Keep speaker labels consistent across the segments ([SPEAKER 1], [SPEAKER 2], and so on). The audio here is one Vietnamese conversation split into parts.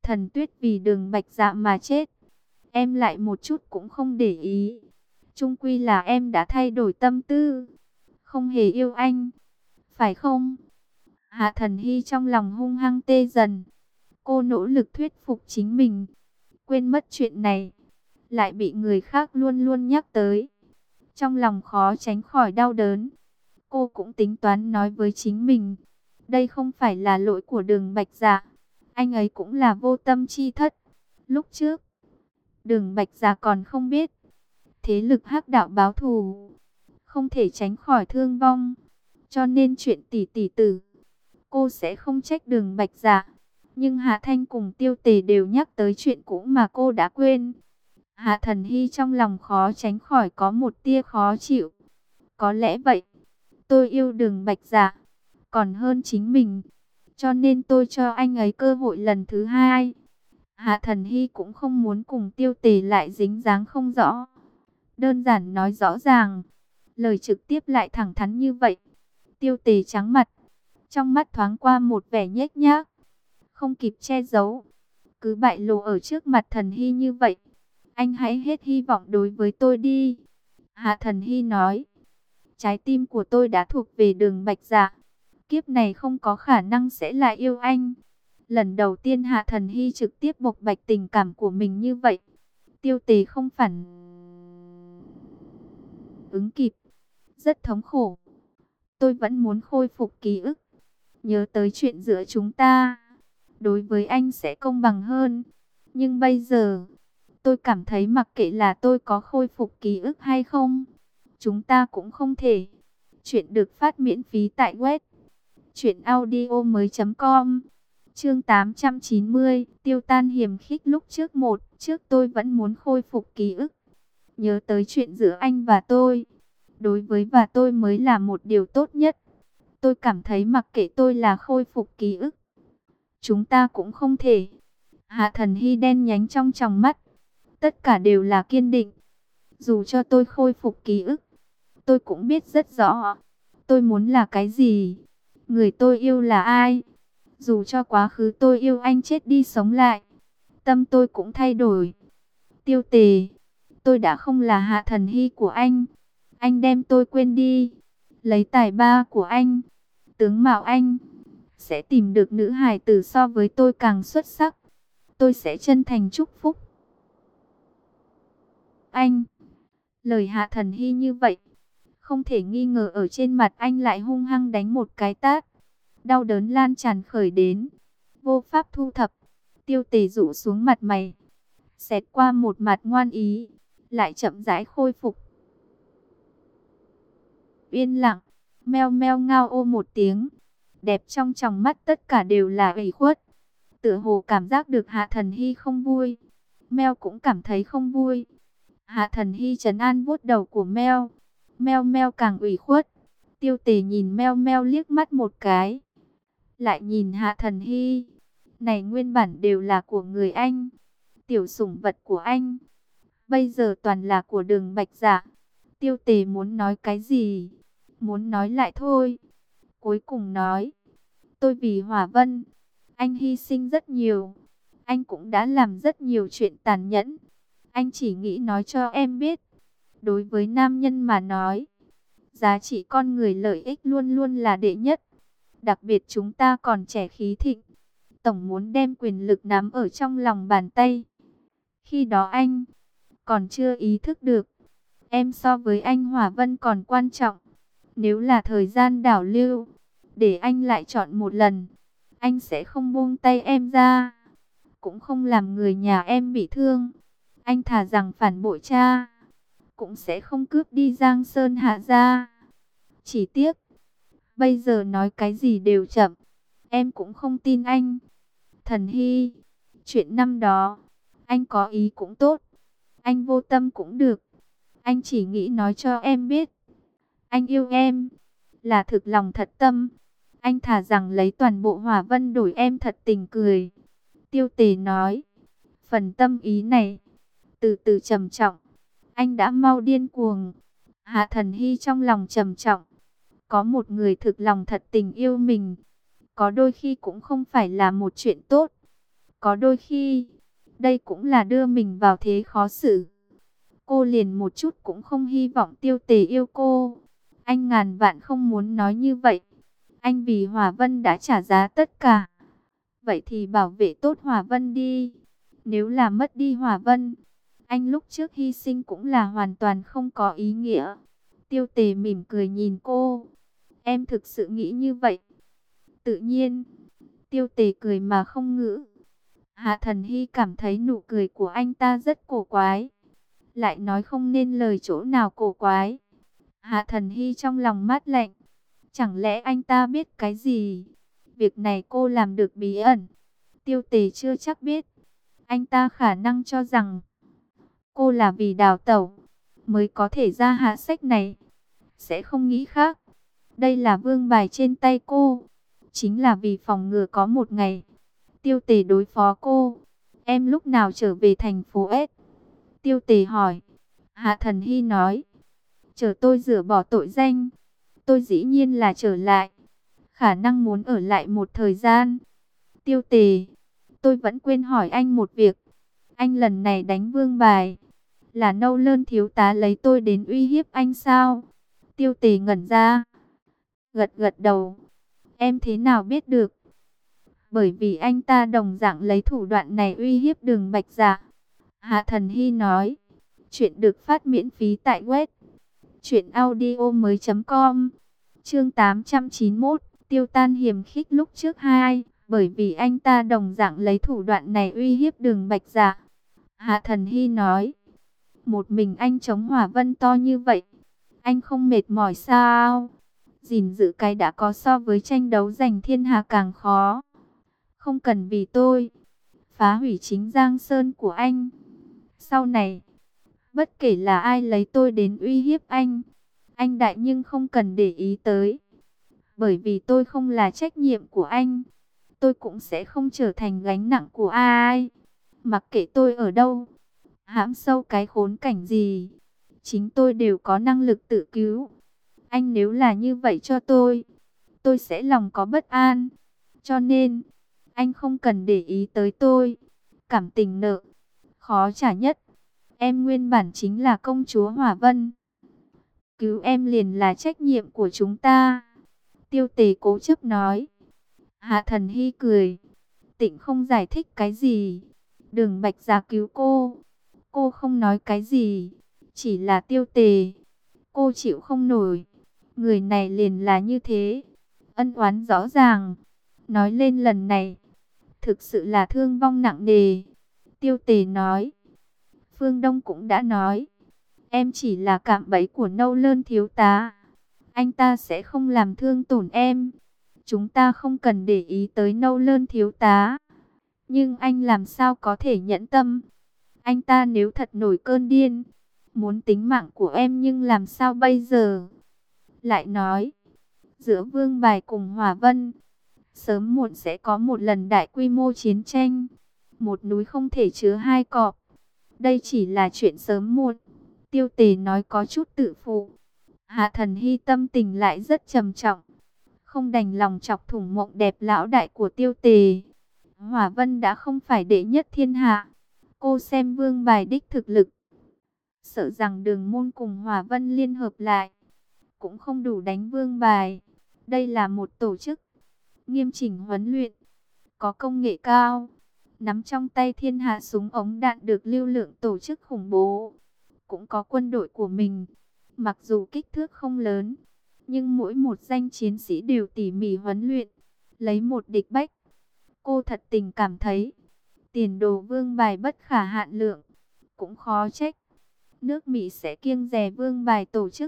[SPEAKER 1] Thần Tuyết vì Đường Bạch Dạ mà chết, em lại một chút cũng không để ý. Chung quy là em đã thay đổi tâm tư, không hề yêu anh, phải không? Hạ Thần Hy trong lòng hung hăng tê dần. Cô nỗ lực thuyết phục chính mình, quên mất chuyện này, lại bị người khác luôn luôn nhắc tới. Trong lòng khó tránh khỏi đau đớn. Cô cũng tính toán nói với chính mình, đây không phải là lỗi của Đường Bạch Dạ, anh ấy cũng là vô tâm chi thất. Lúc trước, Đường Bạch Dạ còn không biết, thế lực hắc đạo báo thù, không thể tránh khỏi thương vong. Cho nên chuyện tỷ tỷ tử, cô sẽ không trách Đường Bạch Dạ. Nhưng Hạ Thanh cùng Tiêu Tề đều nhắc tới chuyện cũ mà cô đã quên. Hạ Thần Hy trong lòng khó tránh khỏi có một tia khó chịu. Có lẽ vậy, tôi yêu Đường Bạch Dạ còn hơn chính mình, cho nên tôi cho anh ấy cơ hội lần thứ hai. Hạ Thần Hy cũng không muốn cùng Tiêu Tề lại dính dáng không rõ. Đơn giản nói rõ ràng, lời trực tiếp lại thẳng thắn như vậy. Tiêu Tề trắng mặt, trong mắt thoáng qua một vẻ nhếch nhác, không kịp che giấu. Cứ bại lộ ở trước mặt Thần Hy như vậy, anh hãy hết hy vọng đối với tôi đi. Hạ Thần Hy nói, trái tim của tôi đã thuộc về Đường Bạch Dạ, kiếp này không có khả năng sẽ lại yêu anh. Lần đầu tiên Hạ Thần Hy trực tiếp bộc bạch tình cảm của mình như vậy. Tiêu Tề không phản ứng kịp, rất thống khổ. Tôi vẫn muốn khôi phục ký ức, nhớ tới chuyện giữa chúng ta, đối với anh sẽ công bằng hơn. Nhưng bây giờ, tôi cảm thấy mặc kệ là tôi có khôi phục ký ức hay không, chúng ta cũng không thể. Chuyện được phát miễn phí tại web truyệnaudiomoi.com. Chương 890, tiêu tan hiềm khích. Lúc trước tôi vẫn muốn khôi phục ký ức, nhớ tới chuyện giữa anh và tôi. Đối với và tôi mới là một điều tốt nhất. Tôi cảm thấy mặc kệ tôi là khôi phục ký ức, chúng ta cũng không thể. Hạ Thần Hy đen nhánh trong tròng mắt, tất cả đều là kiên định. Dù cho tôi khôi phục ký ức, tôi cũng biết rất rõ tôi muốn là cái gì, người tôi yêu là ai. Dù cho quá khứ tôi yêu anh chết đi sống lại, tâm tôi cũng thay đổi. Tiêu Tề, tôi đã không là Hạ Thần Hy của anh đem tôi quên đi. Lấy tài ba của anh, tướng mạo anh, sẽ tìm được nữ hài tử so với tôi càng xuất sắc. Tôi sẽ chân thành chúc phúc anh. Lời Hạ Thần Hy như vậy, không thể nghi ngờ ở trên mặt anh lại hung hăng đánh một cái tát. Đau đớn lan tràn khởi đến, vô pháp thu thập. Tiêu Tề rũ xuống mặt mày, xẹt qua một mặt ngoan ý, lại chậm rãi khôi phục. Yên lặng, meo meo ngao ô một tiếng, đẹp trong tròng mắt tất cả đều là ủy khuất. Tựa hồ cảm giác được Hạ Thần Hy không vui, meo cũng cảm thấy không vui. Hạ Thần Hy trấn an vuốt đầu của meo, meo meo càng ủy khuất. Tiêu Tề nhìn meo meo liếc mắt một cái, lại nhìn Hạ Thần Hy. Này nguyên bản đều là của người anh, tiểu sủng vật của anh, bây giờ toàn là của Đường Bạch Dạ. Tiêu Tề muốn nói cái gì, muốn nói lại thôi. Cuối cùng nói, tôi vì Hỏa Vân, anh hy sinh rất nhiều. Anh cũng đã làm rất nhiều chuyện tàn nhẫn. Anh chỉ nghĩ nói cho em biết, đối với nam nhân mà nói, giá trị con người lợi ích luôn luôn là đệ nhất. Đặc biệt chúng ta còn trẻ khí thịnh, tổng muốn đem quyền lực nắm ở trong lòng bàn tay. Khi đó anh còn chưa ý thức được, em so với anh Hỏa Vân còn quan trọng. Nếu là thời gian đảo lưu, để anh lại chọn một lần, anh sẽ không buông tay em ra, cũng không làm người nhà em bị thương. Anh thà rằng phản bội cha, cũng sẽ không cướp đi Giang Sơn Hạ gia. Chỉ tiếc, bây giờ nói cái gì đều chậm. Em cũng không tin anh. Thần Hy, chuyện năm đó, anh có ý cũng tốt, anh vô tâm cũng được. Anh chỉ nghĩ nói cho em biết, anh yêu em, là thực lòng thật tâm. Anh thà rằng lấy toàn bộ Hỏa Vân đổi em thật tình cười. Tiêu Tề nói, phần tâm ý này, từ từ trầm trọng, anh đã mau điên cuồng. Hạ Thần Hy trong lòng trầm trọng. Có một người thực lòng thật tình yêu mình, có đôi khi cũng không phải là một chuyện tốt. Có đôi khi, đây cũng là đưa mình vào thế khó xử. Cô liền một chút cũng không hy vọng Tiêu Tề yêu cô. Anh ngàn vạn không muốn nói như vậy. Anh vì Hòa Vân đã trả giá tất cả. Vậy thì bảo vệ tốt Hòa Vân đi. Nếu là mất đi Hòa Vân, anh lúc trước hy sinh cũng là hoàn toàn không có ý nghĩa. Tiêu Tề mỉm cười nhìn cô. Em thực sự nghĩ như vậy? Tự nhiên, Tiêu Tề cười mà không ngữ. Hạ Thần Hy cảm thấy nụ cười của anh ta rất cổ quái. Lại nói không nên lời chỗ nào cổ quái. Hạ Thần Hy trong lòng mát lạnh. Chẳng lẽ anh ta biết cái gì? Việc này cô làm được bí ẩn. Tiêu Tề chưa chắc biết. Anh ta khả năng cho rằng cô là vì đào tẩu mới có thể ra hạ sách này. Sẽ không nghĩ khác. Đây là vương bài trên tay cô. Chính là vì phòng ngừa có một ngày Tiêu Tề đối phó cô. Em lúc nào trở về thành phố S? Tiêu Tề hỏi. Hạ Thần Hy nói. Chờ tôi rửa bỏ tội danh. Tôi dĩ nhiên là trở lại. Khả năng muốn ở lại một thời gian. Tiêu Tề, tôi vẫn quên hỏi anh một việc. Anh lần này đánh vương bài, là Nâu Lơn thiếu tá lấy tôi đến uy hiếp anh sao? Tiêu Tề ngẩn ra, gật gật đầu. Em thế nào biết được? Bởi vì anh ta đồng dạng lấy thủ đoạn này uy hiếp Đường Bạch Dạ. Hạ Thần Hy nói. Chuyện được phát miễn phí tại web truyệnaudiomoi.com. Chương 891, tiêu tan hiềm khích lúc trước 2, bởi vì anh ta đồng dạng lấy thủ đoạn này uy hiếp Đường Bạch Dạ. Hạ Thần Hy nói, một mình anh chống Hỏa Vân to như vậy, anh không mệt mỏi sao? Gìn giữ cái đã có so với tranh đấu giành thiên hạ càng khó. Không cần vì tôi phá hủy chính Giang Sơn của anh. Sau này, bất kể là ai lấy tôi đến uy hiếp anh đại nhưng không cần để ý tới. Bởi vì tôi không là trách nhiệm của anh, tôi cũng sẽ không trở thành gánh nặng của ai. Mặc kệ tôi ở đâu, hãm sâu cái khốn cảnh gì, chính tôi đều có năng lực tự cứu. Anh nếu là như vậy cho tôi sẽ lòng có bất an. Cho nên, anh không cần để ý tới tôi. Cảm tình nợ, khó trả nhất. Em nguyên bản chính là công chúa Hỏa Vân. Cứu em liền là trách nhiệm của chúng ta. Tiêu Tề cố chấp nói. Hạ Thần Hy cười. Tịnh không giải thích cái gì. Đường Bạch Dạ cứu cô không nói cái gì. Chỉ là Tiêu Tề, cô chịu không nổi. Người này liền là như thế. Ân oán rõ ràng. Nói lên lần này, thực sự là thương vong nặng nề. Tiêu Tề nói. Phương Đông cũng đã nói, em chỉ là cạm bẫy của Nâu Lơn thiếu tá. Anh ta sẽ không làm thương tổn em. Chúng ta không cần để ý tới Nâu Lơn thiếu tá. Nhưng anh làm sao có thể nhẫn tâm? Anh ta nếu thật nổi cơn điên, muốn tính mạng của em nhưng làm sao bây giờ? Lại nói, giữa Vương Bài cùng Hỏa Vân, sớm muộn sẽ có một lần đại quy mô chiến tranh. Một núi không thể chứa hai cọp. Đây chỉ là chuyện sớm muộn. Tiêu Tề nói có chút tự phụ. Hạ Thần Hy tâm tình lại rất trầm trọng. Không đành lòng chọc thủng mộng đẹp lão đại của Tiêu Tề. Hỏa Vân đã không phải đệ nhất thiên hạ. Cô xem Vương Bài đích thực lực, sợ rằng Đường Môn cùng Hỏa Vân liên hợp lại cũng không đủ đánh Vương Bài. Đây là một tổ chức nghiêm chỉnh huấn luyện, có công nghệ cao, nắm trong tay thiên hạ súng ống đạn được lưu lượng tổ chức khủng bố, cũng có quân đội của mình. Mặc dù kích thước không lớn, nhưng mỗi một danh chiến sĩ đều tỉ mỉ huấn luyện, lấy một địch bách. Cô thật tình cảm thấy, tiền đồ Vương Bài bất khả hạn lượng, cũng khó trách nước Mỹ sẽ kiêng dè Vương Bài tổ chức.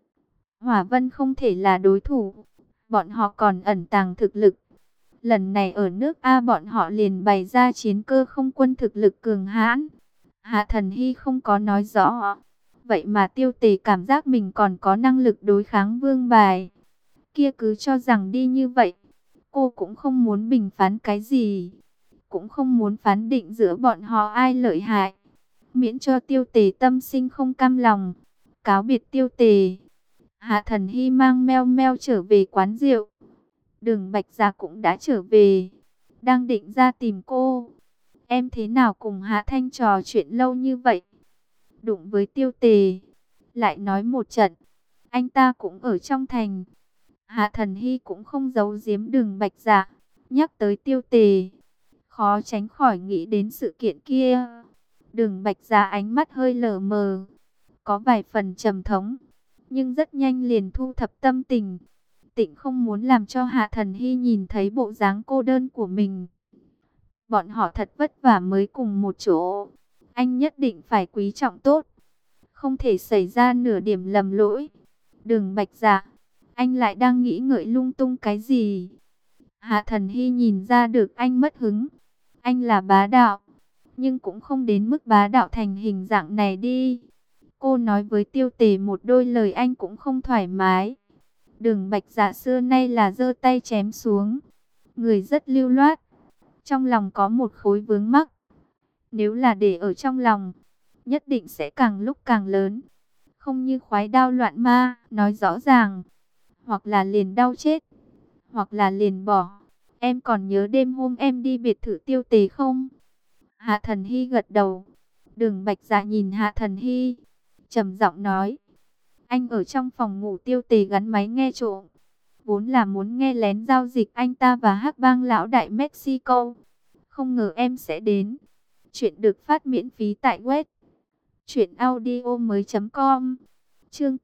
[SPEAKER 1] Hỏa Vân không thể là đối thủ, bọn họ còn ẩn tàng thực lực. Lần này ở nước A bọn họ liền bày ra chiến cơ không quân thực lực cường hãn. Hạ Thần Hy không có nói rõ. Vậy mà Tiêu Tề cảm giác mình còn có năng lực đối kháng Vương Bài. Kia cứ cho rằng đi như vậy. Cô cũng không muốn bình phán cái gì. Cũng không muốn phán định giữa bọn họ ai lợi hại. Miễn cho Tiêu Tề tâm sinh không cam lòng. Cáo biệt Tiêu Tề, Hạ Thần Hy mang meo meo trở về quán rượu. Đường Bạch Dạ cũng đã trở về, đang định ra tìm cô. Em thế nào cùng Hạ Thanh trò chuyện lâu như vậy? Đụng với Tiêu Tề, lại nói một trận. Anh ta cũng ở trong thành. Hạ Thần Hy cũng không giấu giếm Đường Bạch Dạ. Nhắc tới Tiêu Tề, khó tránh khỏi nghĩ đến sự kiện kia. Đường Bạch Dạ ánh mắt hơi lờ mờ, có vài phần trầm thống, nhưng rất nhanh liền thu thập tâm tình. Tịnh không muốn làm cho Hạ Thần Hy nhìn thấy bộ dáng cô đơn của mình. Bọn họ thật vất vả mới cùng một chỗ. Anh nhất định phải quý trọng tốt, không thể xảy ra nửa điểm lầm lỗi. Đường Bạch Dạ, anh lại đang nghĩ ngợi lung tung cái gì? Hạ Thần Hy nhìn ra được anh mất hứng. Anh là bá đạo, nhưng cũng không đến mức bá đạo thành hình dạng này đi. Cô nói với Tiêu Tề một đôi lời anh cũng không thoải mái. Đường Bạch Dạ xưa nay là giơ tay chém xuống, người rất lưu loát, trong lòng có một khối vướng mắc. Nếu là để ở trong lòng, nhất định sẽ càng lúc càng lớn. Không như khoái đao loạn ma, nói rõ ràng, hoặc là liền đau chết, hoặc là liền bỏ. Em còn nhớ đêm hôm em đi biệt thự Tiêu Tề không? Hạ Thần Hy gật đầu. Đường Bạch Dạ nhìn Hạ Thần Hy, trầm giọng nói, anh ở trong phòng ngủ Tiêu Tề gắn máy nghe trộm, vốn là muốn nghe lén giao dịch anh ta và Hắc Bang lão đại Mexico. Không ngờ em sẽ đến. Chuyện được phát miễn phí tại web truyệnaudiomoi.com. Chương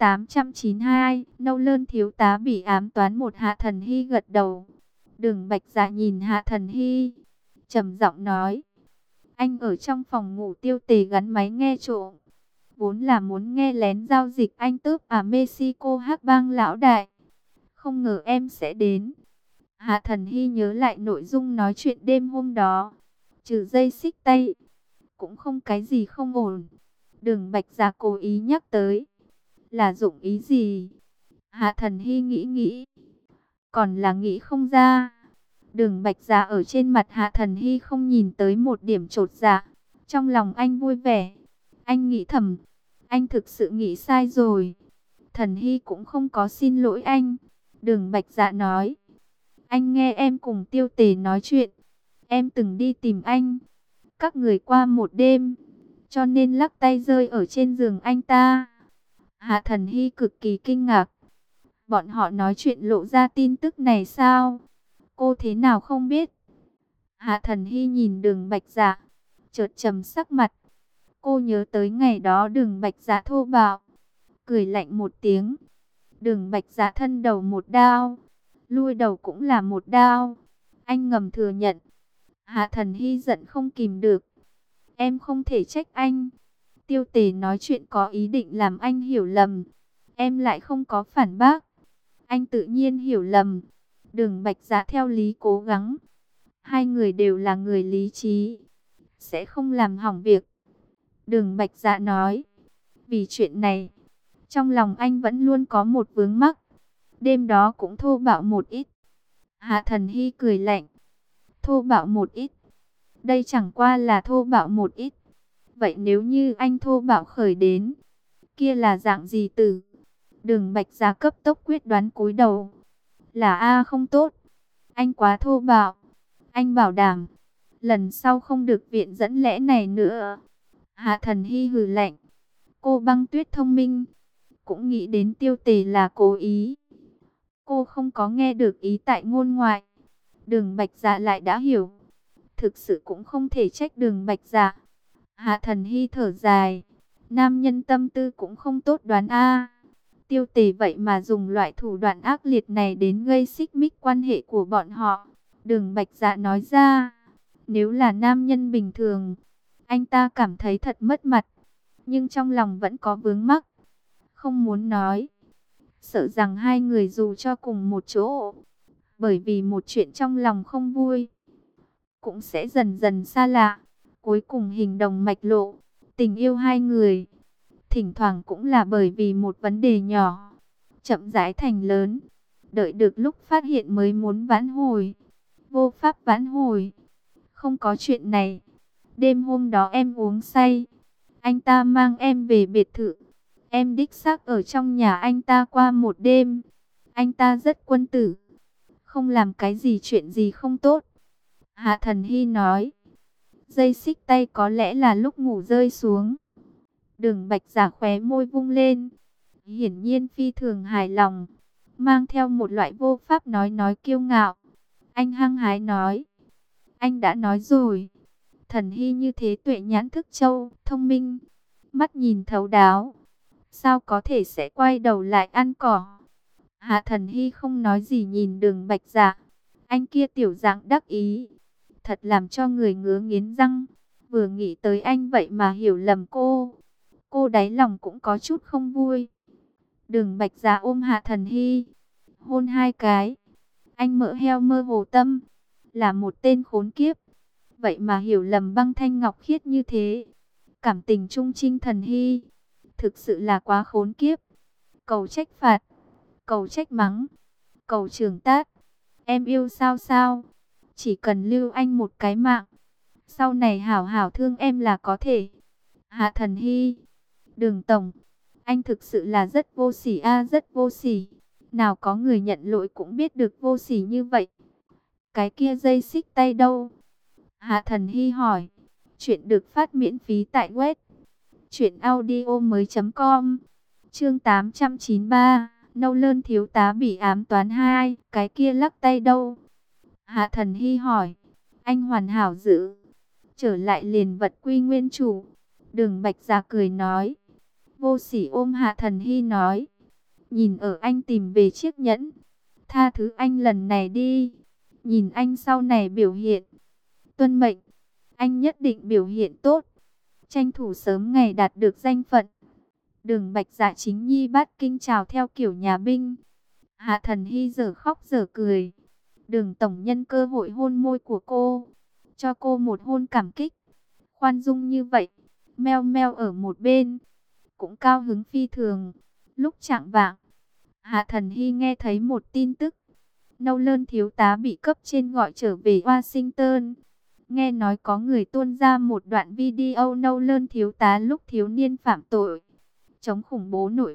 [SPEAKER 1] 892, Nâu Lơn thiếu tá bị ám toán một. Hạ Thần Hy gật đầu. Đường Bạch Dạ nhìn Hạ Thần Hy, trầm giọng nói, anh ở trong phòng ngủ Tiêu Tề gắn máy nghe trộm, vốn là muốn nghe lén giao dịch anh tớp à Mexico Hắc Bang lão đại. Không ngờ em sẽ đến. Hạ Thần Hy nhớ lại nội dung nói chuyện đêm hôm đó, trừ dây xích tay, cũng không cái gì không ổn. Đường Bạch Dạ cố ý nhắc tới, là dụng ý gì? Hạ Thần Hy nghĩ nghĩ, còn là nghĩ không ra. Đường Bạch Dạ ở trên mặt Hạ Thần Hy không nhìn tới một điểm chột dạ. Trong lòng anh vui vẻ. Anh nghĩ thầm, anh thực sự nghĩ sai rồi. Thần Hy cũng không có xin lỗi anh. Đường Bạch Dạ nói, anh nghe em cùng Tiêu Tề nói chuyện, em từng đi tìm anh, các người qua một đêm, cho nên lắc tay rơi ở trên giường anh ta. Hạ Thần Hy cực kỳ kinh ngạc. Bọn họ nói chuyện lộ ra tin tức này sao? Cô thế nào không biết? Hạ Thần Hy nhìn Đường Bạch Dạ, chợt trầm sắc mặt. Cô nhớ tới ngày đó Đường Bạch Dạ thô bạo, cười lạnh một tiếng. Đường Bạch Dạ thân đầu một đao, lui đầu cũng là một đao. Anh ngầm thừa nhận. Hạ Thần Hy giận không kìm được. Em không thể trách anh. Tiêu Tề nói chuyện có ý định làm anh hiểu lầm, em lại không có phản bác. Anh tự nhiên hiểu lầm. Đường Bạch Dạ theo lý cố gắng. Hai người đều là người lý trí, sẽ không làm hỏng việc. Đường Bạch Dạ nói, vì chuyện này, trong lòng anh vẫn luôn có một vướng mắc. Đêm đó cũng thô bạo một ít. Hạ Thần Hy cười lạnh. Thô bạo một ít? Đây chẳng qua là thô bạo một ít. Vậy nếu như anh thô bạo khởi đến, kia là dạng gì tử? Đường Bạch Dạ cấp tốc quyết đoán cúi đầu. Là A không tốt. Anh quá thô bạo. Anh bảo đảm, lần sau không được viện dẫn lẽ này nữa. Hạ Thần Hy hừ lạnh. Cô Băng Tuyết thông minh, cũng nghĩ đến Tiêu Tề là cố ý. Cô không có nghe được ý tại ngôn ngoại. Đường Bạch Dạ lại đã hiểu. Thực sự cũng không thể trách Đường Bạch Dạ. Hạ Thần Hy thở dài. Nam nhân tâm tư cũng không tốt đoán a. Tiêu Tề vậy mà dùng loại thủ đoạn ác liệt này đến gây xích mích quan hệ của bọn họ. Đường Bạch Dạ nói ra, nếu là nam nhân bình thường, anh ta cảm thấy thật mất mặt, nhưng trong lòng vẫn có vướng mắc, không muốn nói. Sợ rằng hai người dù cho cùng một chỗ, bởi vì một chuyện trong lòng không vui, cũng sẽ dần dần xa lạ. Cuối cùng hình đồng mạch lộ, tình yêu hai người, thỉnh thoảng cũng là bởi vì một vấn đề nhỏ, chậm rãi thành lớn. Đợi được lúc phát hiện mới muốn vãn hồi, vô pháp vãn hồi. Không có chuyện này. Đêm hôm đó em uống say, anh ta mang em về biệt thự. Em đích xác ở trong nhà anh ta qua một đêm. Anh ta rất quân tử, không làm cái gì chuyện gì không tốt. Hạ Thần Hy nói, Dây xích tay có lẽ là lúc ngủ rơi xuống. Đường Bạch Giả khóe môi vung lên, hiển nhiên phi thường hài lòng, mang theo một loại vô pháp nói kiêu ngạo. Anh hăng hái nói, anh đã nói rồi, Thần Hy như thế tuệ nhãn thức châu, thông minh, mắt nhìn thấu đáo, sao có thể sẽ quay đầu lại ăn cỏ. Hạ Thần Hy không nói gì nhìn Đường Bạch Dạ, anh kia tiểu dạng đắc ý, thật làm cho người ngứa nghiến răng. Vừa nghĩ tới anh vậy mà hiểu lầm cô đáy lòng cũng có chút không vui. Đường Bạch Dạ ôm Hạ Thần Hy, hôn 2 cái. Anh mỡ heo mơ hồ tâm, là một tên khốn kiếp, vậy mà hiểu lầm băng thanh ngọc khiết như thế. Cảm tình trung trinh Thần Hy, thực sự là quá khốn kiếp. Cầu trách phạt, cầu trách mắng, cầu trường tát. Em yêu sao sao, chỉ cần lưu anh một cái mạng, sau này hảo hảo thương em là có thể. Hạ Thần Hy, Đường Tổng, anh thực sự là rất vô sỉ a, rất vô sỉ. Nào có người nhận lỗi cũng biết được vô sỉ như vậy. Cái kia dây xích tay đâu? Hạ Thần Hy hỏi. Chuyện được phát miễn phí tại web truyệnaudiomoi.com. Chương 893, Nâu Lơn thiếu tá bị ám toán 2, cái kia lắc tay đâu? Hạ Thần Hy hỏi. Anh hoàn hảo giữ, trở lại liền vật quy nguyên chủ. Đường Bạch Dạ cười nói. Vô sỉ ôm Hạ Thần Hy nói, nhìn ở anh tìm về chiếc nhẫn, tha thứ anh lần này đi, nhìn anh sau này biểu hiện. Tuân mệnh, anh nhất định biểu hiện tốt, tranh thủ sớm ngày đạt được danh phận. Đường Bạch Dạ chính nhi bát kinh chào theo kiểu nhà binh. Hạ Thần Hy giờ khóc giờ cười. Đường tổng nhân cơ hội hôn môi của cô, cho cô một hôn cảm kích, khoan dung như vậy. Meo meo ở một bên cũng cao hứng phi thường. Lúc chạng vạng, Hạ Thần Hy nghe thấy một tin tức. Nâu Lơn thiếu tá bị cấp trên gọi trở về Washington. Nghe nói có người tuôn ra một đoạn video Nâu Lơn thiếu tá lúc thiếu niên phạm tội, chống khủng bố nội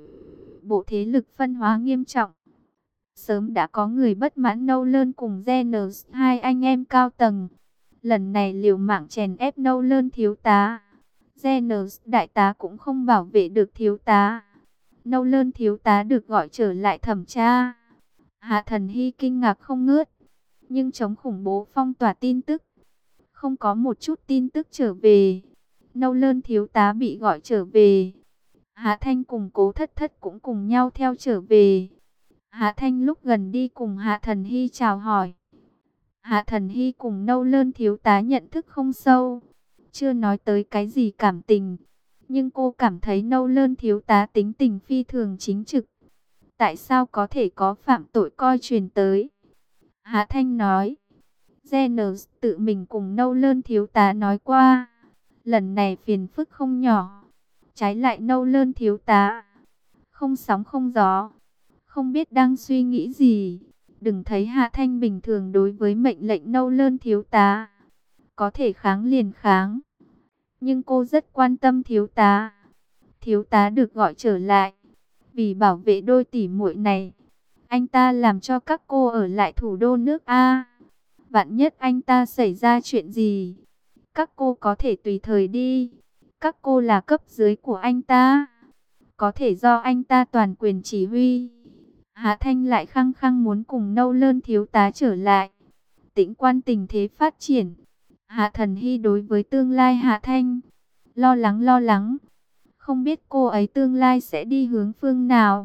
[SPEAKER 1] bộ thế lực phân hóa nghiêm trọng. Sớm đã có người bất mãn Nâu Lơn cùng Jenners, hai anh em cao tầng. Lần này liều mạng chèn ép Nâu Lơn thiếu tá. Jenners đại tá cũng không bảo vệ được thiếu tá. Nâu Lơn thiếu tá được gọi trở lại thẩm tra. Hạ Thần Hy kinh ngạc không ngớt, nhưng chống khủng bố phong tỏa tin tức, không có một chút tin tức trở về. Nâu Lơn thiếu tá bị gọi trở về, Hạ Thanh cùng Cố Thất Thất cũng cùng nhau theo trở về. Hạ Thanh lúc gần đi cùng Hạ Thần Hy chào hỏi. Hạ Thần Hy cùng Nâu Lơn thiếu tá nhận thức không sâu, chưa nói tới cái gì cảm tình, nhưng cô cảm thấy Nâu Lơn thiếu tá tính tình phi thường chính trực. Tại sao có thể có phạm tội coi truyền tới? Hạ Thanh nói, Jenners tự mình cùng Nâu Lơn thiếu tá nói qua, lần này phiền phức không nhỏ. Trái lại Nâu Lơn thiếu tá không sóng không gió, không biết đang suy nghĩ gì. Đừng thấy Hạ Thanh bình thường đối với mệnh lệnh Nâu Lơn thiếu tá, có thể kháng liền kháng, nhưng cô rất quan tâm thiếu tá. Thiếu tá được gọi trở lại, vì bảo vệ đôi tỷ muội này, anh ta làm cho các cô ở lại thủ đô nước A. Vạn nhất anh ta xảy ra chuyện gì, các cô có thể tùy thời đi. Các cô là cấp dưới của anh ta, có thể do anh ta toàn quyền chỉ huy. Hạ Thanh lại khăng khăng muốn cùng Nâu Lơn thiếu tá trở lại. Tĩnh quan tình thế phát triển, Hạ Thần Hy đối với tương lai Hạ Thanh lo lắng, không biết cô ấy tương lai sẽ đi hướng phương nào.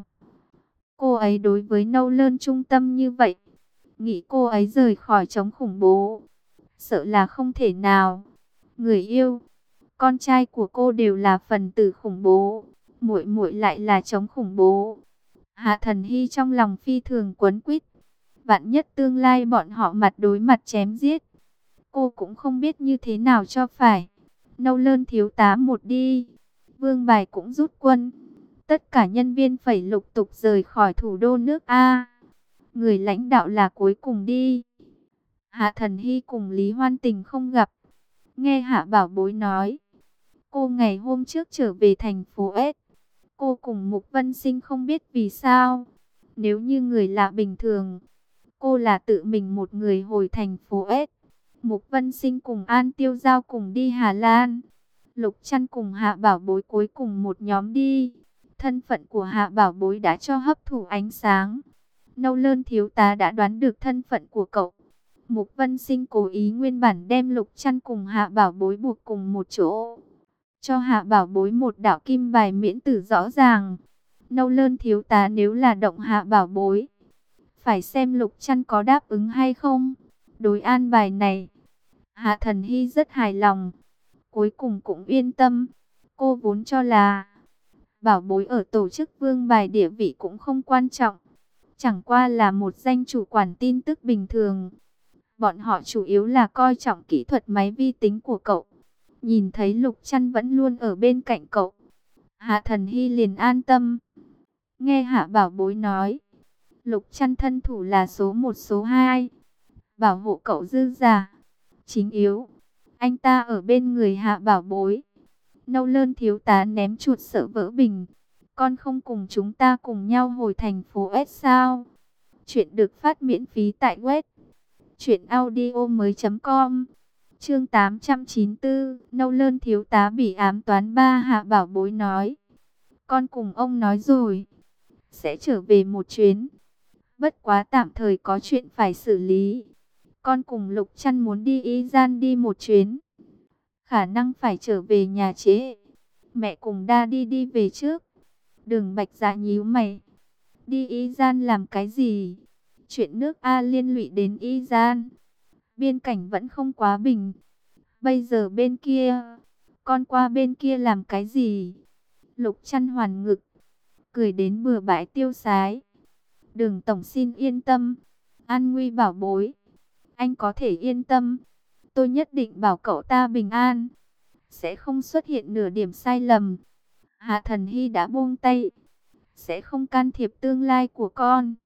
[SPEAKER 1] Cô ấy đối với Nâu Lơn trung tâm như vậy, nghĩ cô ấy rời khỏi chống khủng bố, sợ là không thể nào. Người yêu, con trai của cô đều là phần tử khủng bố, muội muội lại là chống khủng bố. Hạ Thần Hy trong lòng phi thường quấn quýt. Vạn nhất tương lai bọn họ mặt đối mặt chém giết, cô cũng không biết như thế nào cho phải. Nâu Lơn thiếu tá một đi, Vương Bài cũng rút quân. Tất cả nhân viên phải lục tục rời khỏi thủ đô nước A. Người lãnh đạo là cuối cùng đi. Hạ Thần Hy cùng Lý Hoan Tình không gặp. Nghe Hạ Bảo Bối nói, cô ngày hôm trước trở về thành phố S. Cô cùng Mục Vân Sinh không biết vì sao. Nếu như người lạ bình thường, cô là tự mình một người hồi thành phố S. Mục Vân Sinh cùng An Tiêu Giao cùng đi Hà Lan. Lục Trăn cùng Hạ Bảo Bối cuối cùng một nhóm đi. Thân phận của Hạ Bảo Bối đã cho hấp thụ ánh sáng. Nâu Lơn thiếu tá đã đoán được thân phận của cậu. Mục Vân Sinh cố ý nguyên bản đem Lục Trăn cùng Hạ Bảo Bối buộc cùng một chỗ, cho Hạ Bảo Bối một đạo kim bài miễn tử rõ ràng. Nâu Lơn thiếu tá nếu là động Hạ Bảo Bối, phải xem Lục Trăn có đáp ứng hay không. Đối an bài này, Hạ Thần Hy rất hài lòng, cuối cùng cũng yên tâm. Cô vốn cho là Bảo Bối ở tổ chức vương bài địa vị cũng không quan trọng, chẳng qua là một danh chủ quản tin tức bình thường. Bọn họ chủ yếu là coi trọng kỹ thuật máy vi tính của cậu. Nhìn thấy Lục Trăn vẫn luôn ở bên cạnh cậu, Hạ Thần Hy liền an tâm. Nghe Hạ Bảo Bối nói, Lục Trăn thân thủ là số 1 số 2, bảo hộ cậu dư giả. Chính yếu, anh ta ở bên người Hạ Bảo Bối. Nâu Lơn thiếu tá ném chuột sợ vỡ bình. Con không cùng chúng ta cùng nhau hồi thành phố S sao? Chuyện được phát miễn phí tại web truyệnaudiomoi.com. Chương 894, Nâu Lơn thiếu tá bị ám toán 3. Hạ Bảo Bối nói, con cùng ông nói rồi, sẽ trở về một chuyến. Bất quá tạm thời có chuyện phải xử lý. Con cùng Lục Trăn muốn đi Iran đi một chuyến, khả năng phải trở về nhà trễ. Mẹ cùng Daddy đi về trước. Đường Bạch Dạ nhíu mày. Đi Iran làm cái gì? Chuyện nước A liên lụy đến Iran. Biên cảnh vẫn không quá bình. Bây giờ bên kia, con qua bên kia làm cái gì? Lục Trăn hoàn ngực, cười đến bừa bãi tiêu sái. Đường tổng xin yên tâm, an nguy Bảo Bối. Anh có thể yên tâm, tôi nhất định bảo cậu ta bình an, sẽ không xuất hiện nửa điểm sai lầm. Hạ Thần Hy đã buông tay, sẽ không can thiệp tương lai của con.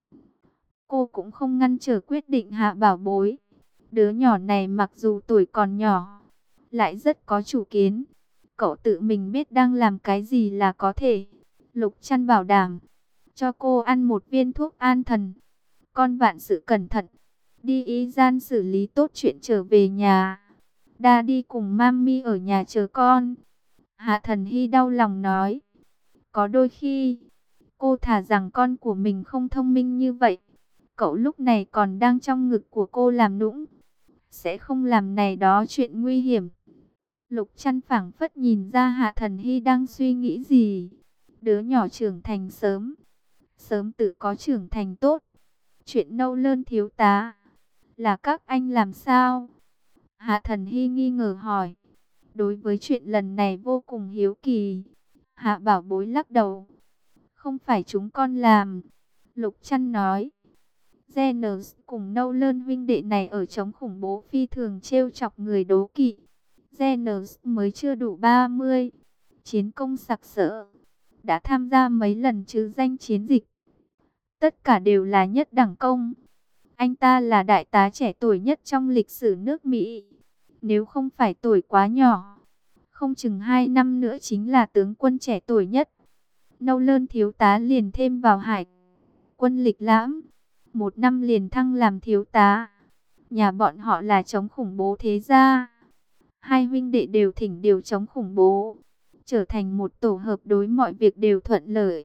[SPEAKER 1] Cô cũng không ngăn trở quyết định Hạ Bảo Bối. Đứa nhỏ này mặc dù tuổi còn nhỏ, lại rất có chủ kiến. Cậu tự mình biết đang làm cái gì là có thể. Lục Trăn bảo đảm, cho cô ăn một viên thuốc an thần. Con vạn sự cẩn thận, đi Iran xử lý tốt chuyện trở về nhà. Daddy cùng Mami ở nhà chờ con. Hạ Thần Hy đau lòng nói, có đôi khi, cô thà rằng con của mình không thông minh như vậy. Cậu lúc này còn đang trong ngực của cô làm nũng, sẽ không làm này đó chuyện nguy hiểm. Lục Trăn phảng phất nhìn ra Hạ Thần Hy đang suy nghĩ gì. Đứa nhỏ trưởng thành sớm, sớm tự có trưởng thành tốt. Chuyện Nâu Lơn thiếu tá, là các anh làm sao? Hạ Thần Hy nghi ngờ hỏi. Đối với chuyện lần này vô cùng hiếu kỳ. Hạ Bảo Bối lắc đầu. Không phải chúng con làm. Lục Trăn nói. Jenners cùng Nâu Lơn huynh đệ này ở chống khủng bố phi thường trêu chọc người đố kỵ. Jenners mới chưa đủ 30. Chiến công sặc sỡ, đã tham gia mấy lần chứ danh chiến dịch. Tất cả đều là nhất đẳng công. Anh ta là đại tá trẻ tuổi nhất trong lịch sử nước Mỹ. Nếu không phải tuổi quá nhỏ, không chừng 2 năm nữa chính là tướng quân trẻ tuổi nhất. Nâu Lơn thiếu tá liền thêm vào hải quân lịch lãm, 1 năm liền thăng làm thiếu tá. Nhà bọn họ là chống khủng bố thế gia. Hai huynh đệ đều thỉnh điều chống khủng bố, trở thành một tổ hợp đối mọi việc đều thuận lợi.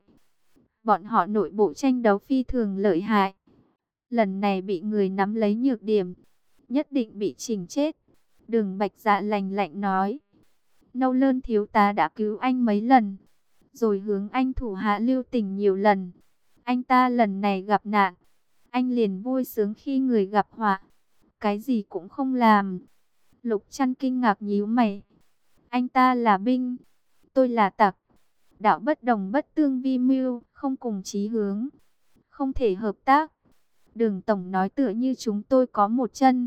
[SPEAKER 1] Bọn họ nội bộ tranh đấu phi thường lợi hại. Lần này bị người nắm lấy nhược điểm, nhất định bị chỉnh chết. Đường Bạch Dạ lạnh lạnh nói. Nâu Lơn thiếu tá đã cứu anh mấy lần, rồi hướng anh thủ hạ lưu tình nhiều lần. Anh ta lần này gặp nạn, anh liền vui sướng khi người gặp họa, cái gì cũng không làm. Lục Trăn kinh ngạc nhíu mày. Anh ta là binh, tôi là tặc. Đạo bất đồng bất tương vi mưu, không cùng chí hướng, không thể hợp tác. Đường tổng nói tựa như chúng tôi có một chân,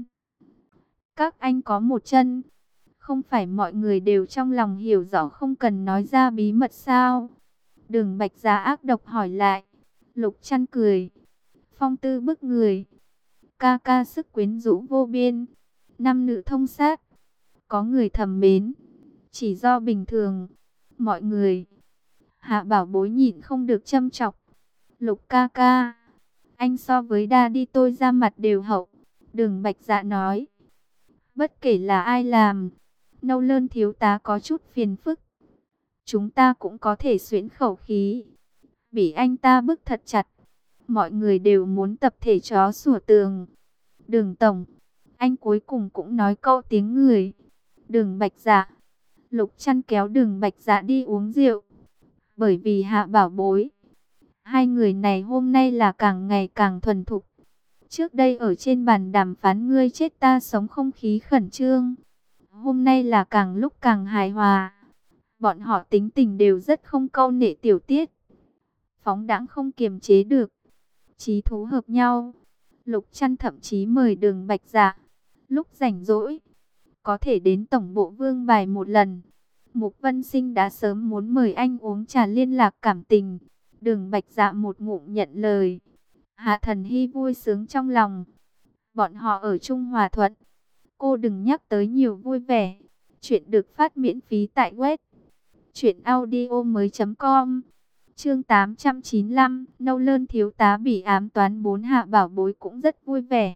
[SPEAKER 1] các anh có một chân. Không phải mọi người đều trong lòng hiểu rõ không cần nói ra bí mật sao? Đường Bạch Dạ ác độc hỏi lại. Lục Trăn cười. Phong tư bức người. Ca ca sức quyến rũ vô biên. Nam nữ thông sát. Có người thầm mến. Chỉ do bình thường. Mọi người. Hạ Bảo Bối nhịn không được châm chọc. Lục ca ca, anh so với Daddy tôi ra mặt đều hậu. Đường Bạch Dạ nói. Bất kể là ai làm, Nâu Lơn thiếu tá có chút phiền phức. Chúng ta cũng có thể xuyễn khẩu khí. Bị anh ta bức thật chặt. Mọi người đều muốn tập thể chó sủa tường. Đường tổng, anh cuối cùng cũng nói câu tiếng người. Đường Bạch Dạ. Lục Trăn kéo Đường Bạch Dạ đi uống rượu. Bởi vì Hạ Bảo Bối, hai người này hôm nay là càng ngày càng thuần thục. Trước đây ở trên bàn đàm phán ngươi chết ta sống không khí khẩn trương. Hôm nay là càng lúc càng hài hòa. Bọn họ tính tình đều rất không câu nệ tiểu tiết. Phóng đãng không kiềm chế được. Chí thú hợp nhau. Lục Trăn thậm chí mời Đường Bạch Dạ. Lúc rảnh rỗi, có thể đến tổng bộ Vương Bài một lần. Mục Vân Sinh đã sớm muốn mời anh uống trà liên lạc cảm tình. Đường Bạch Dạ một ngụm nhận lời. Hạ Thần Hy vui sướng trong lòng. Bọn họ ở chung hòa thuận. Cô đừng nhắc tới nhiều vui vẻ. Chuyện được phát miễn phí tại web truyệnaudiomoi.com. Chương 895, Nâu Lơn thiếu tá bị ám toán 4. Hạ Bảo Bối cũng rất vui vẻ.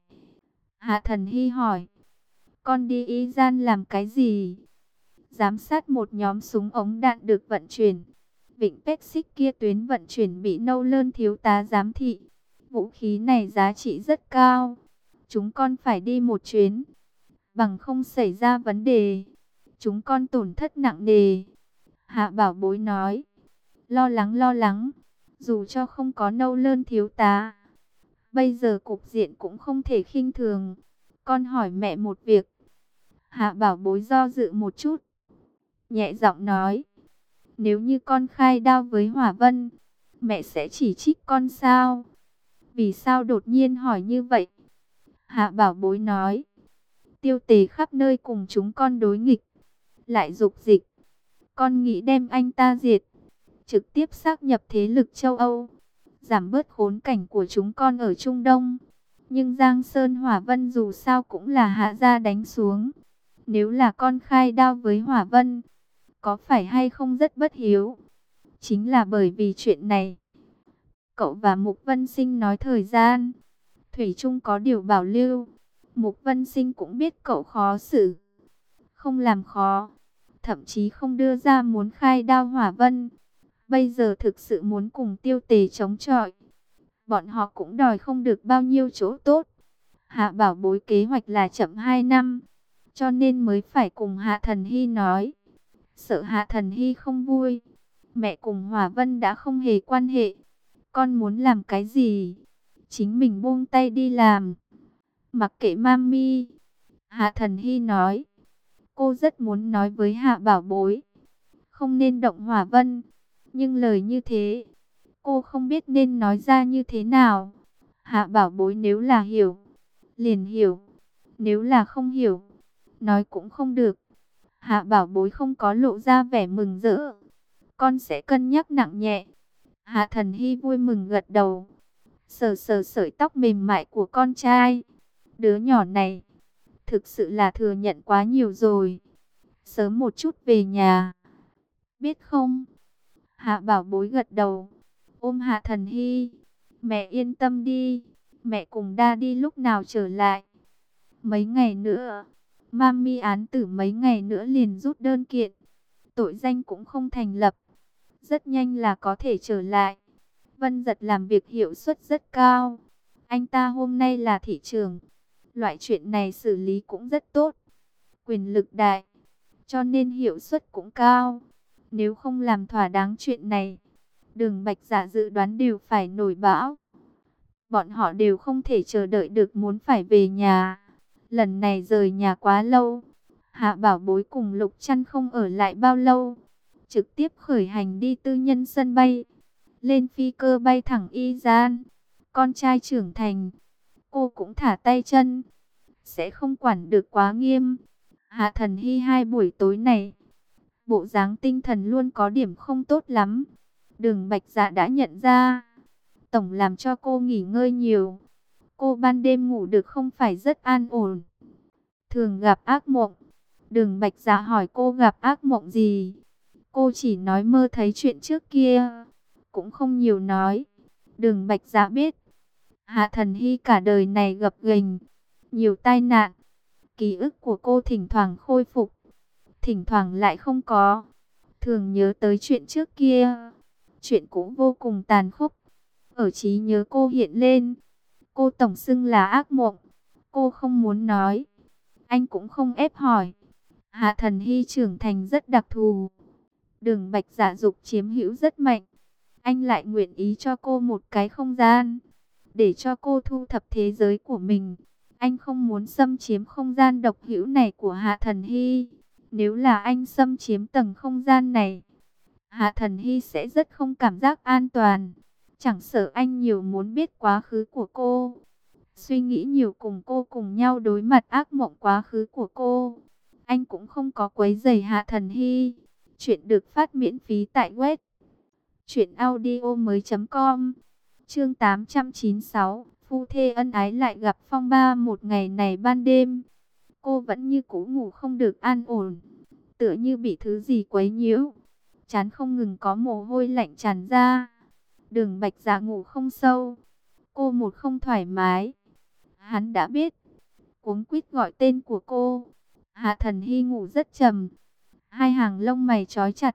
[SPEAKER 1] Hạ Thần Hy hỏi, con đi Iran làm cái gì? Giám sát một nhóm súng ống đạn được vận chuyển. Vịnh Pexik kia tuyến vận chuyển bị Nâu Lơn thiếu tá giám thị. Vũ khí này giá trị rất cao. Chúng con phải đi một chuyến. Bằng không xảy ra vấn đề. Chúng con tổn thất nặng nề. Hạ Bảo Bối nói. Lo lắng. Dù cho không có Nâu Lơn thiếu tá, bây giờ cục diện cũng không thể khinh thường. Con hỏi mẹ một việc. Hạ Bảo Bối do dự một chút, nhẹ giọng nói. Nếu như con khai đao với Hỏa Vân, mẹ sẽ chỉ trích con sao? Vì sao đột nhiên hỏi như vậy? Hạ Bảo Bối nói. Tiêu Tề khắp nơi cùng chúng con đối nghịch, lại dục dịch. Con nghĩ đem anh ta diệt, trực tiếp xác nhập thế lực châu Âu, giảm bớt khốn cảnh của chúng con ở Trung Đông. Nhưng Giang Sơn Hỏa Vân dù sao cũng là Hạ gia đánh xuống. Nếu là con khai đao với Hỏa Vân, có phải hay không rất bất hiếu? Chính là bởi vì chuyện này, cậu và Mục Vân Sinh nói thời gian, thủy chung có điều bảo lưu. Mục Vân Sinh cũng biết cậu khó xử, không làm khó, thậm chí không đưa ra muốn khai đao Hỏa Vân. Bây giờ thực sự muốn cùng Tiêu Tề chống chọi, bọn họ cũng đòi không được bao nhiêu chỗ tốt. Hạ Bảo Bối kế hoạch là chậm 2 năm, cho nên mới phải cùng Hạ Thần Hy nói. Sợ Hạ Thần Hy không vui. Mẹ cùng Hỏa Vân đã không hề quan hệ. Con muốn làm cái gì, chính mình buông tay đi làm. Mặc kệ mami. Hạ Thần Hy nói. Cô rất muốn nói với Hạ Bảo Bối, không nên động Hỏa Vân. Nhưng lời như thế, cô không biết nên nói ra như thế nào. Hạ Bảo Bối nếu là hiểu, liền hiểu. Nếu là không hiểu, nói cũng không được. Hạ Bảo Bối không có lộ ra vẻ mừng rỡ. Con sẽ cân nhắc nặng nhẹ. Hạ Thần Hy vui mừng gật đầu, sờ sờ sợi tóc mềm mại của con trai. Đứa nhỏ này thực sự là thừa nhận quá nhiều rồi. Sớm một chút về nhà, biết không? Hạ Bảo Bối gật đầu, ôm Hạ Thần Hy. Mẹ yên tâm đi, mẹ cùng Daddy lúc nào trở lại? Mấy ngày nữa. Mami án tử mấy ngày nữa liền rút đơn kiện. Tội danh cũng không thành lập, rất nhanh là có thể trở lại. Vân Giật làm việc hiệu suất rất cao. Anh ta hôm nay là thị trưởng, loại chuyện này xử lý cũng rất tốt. Quyền lực đại, cho nên hiệu suất cũng cao. Nếu không làm thỏa đáng chuyện này, Đường Bạch Dạ dự đoán đều phải nổi bão. Bọn họ đều không thể chờ đợi được muốn phải về nhà. Lần này rời nhà quá lâu, Hạ Bảo Bối cùng Lục Trăn không ở lại bao lâu, trực tiếp khởi hành đi tư nhân sân bay, lên phi cơ bay thẳng Iran. Con trai trưởng thành, cô cũng thả tay chân, sẽ không quản được quá nghiêm. Hạ Thần Hy 2 buổi tối này, bộ dáng tinh thần luôn có điểm không tốt lắm. Đường Bạch Dạ đã nhận ra, tổng làm cho cô nghỉ ngơi nhiều. Cô ban đêm ngủ được không phải rất an ổn, thường gặp ác mộng. Đường Bạch Dạ hỏi cô gặp ác mộng gì, cô chỉ nói mơ thấy chuyện trước kia, cũng không nhiều nói. Đường Bạch Dạ biết, Hạ Thần Hy cả đời này gập ghềnh, nhiều tai nạn, Ký ức của cô thỉnh thoảng khôi phục, thỉnh thoảng lại không có. Thường nhớ tới chuyện trước kia, chuyện cũ vô cùng tàn khốc. Ở trí nhớ cô hiện lên, cô tổng xưng là ác mộng. Cô không muốn nói, anh cũng không ép hỏi. Hạ Thần Hy trưởng thành rất đặc thù. Đường Bạch Dạ dục chiếm hữu rất mạnh. Anh lại nguyện ý cho cô một cái không gian, để cho cô thu thập thế giới của mình. Anh không muốn xâm chiếm không gian độc hữu này của Hạ Thần Hy. Nếu là anh xâm chiếm tầng không gian này, Hạ Thần Hy sẽ rất không cảm giác an toàn. Chẳng sợ anh nhiều muốn biết quá khứ của cô, suy nghĩ nhiều cùng cô cùng nhau đối mặt ác mộng quá khứ của cô, anh cũng không có quấy rầy Hạ Thần Hy. Chuyện được phát miễn phí tại web truyệnaudiomoi.com. Chương 896, phu thê ân ái lại gặp phong ba. Một ngày này ban đêm, cô vẫn như cũ ngủ không được an ổn, tựa như bị thứ gì quấy nhiễu, trán không ngừng có mồ hôi lạnh tràn ra. Đường Bạch Dạ ngủ không sâu, cô một không thoải mái. Hắn đã biết, cuống quýt gọi tên của cô. Hạ Thần Hy ngủ rất trầm, hai hàng lông mày trói chặt,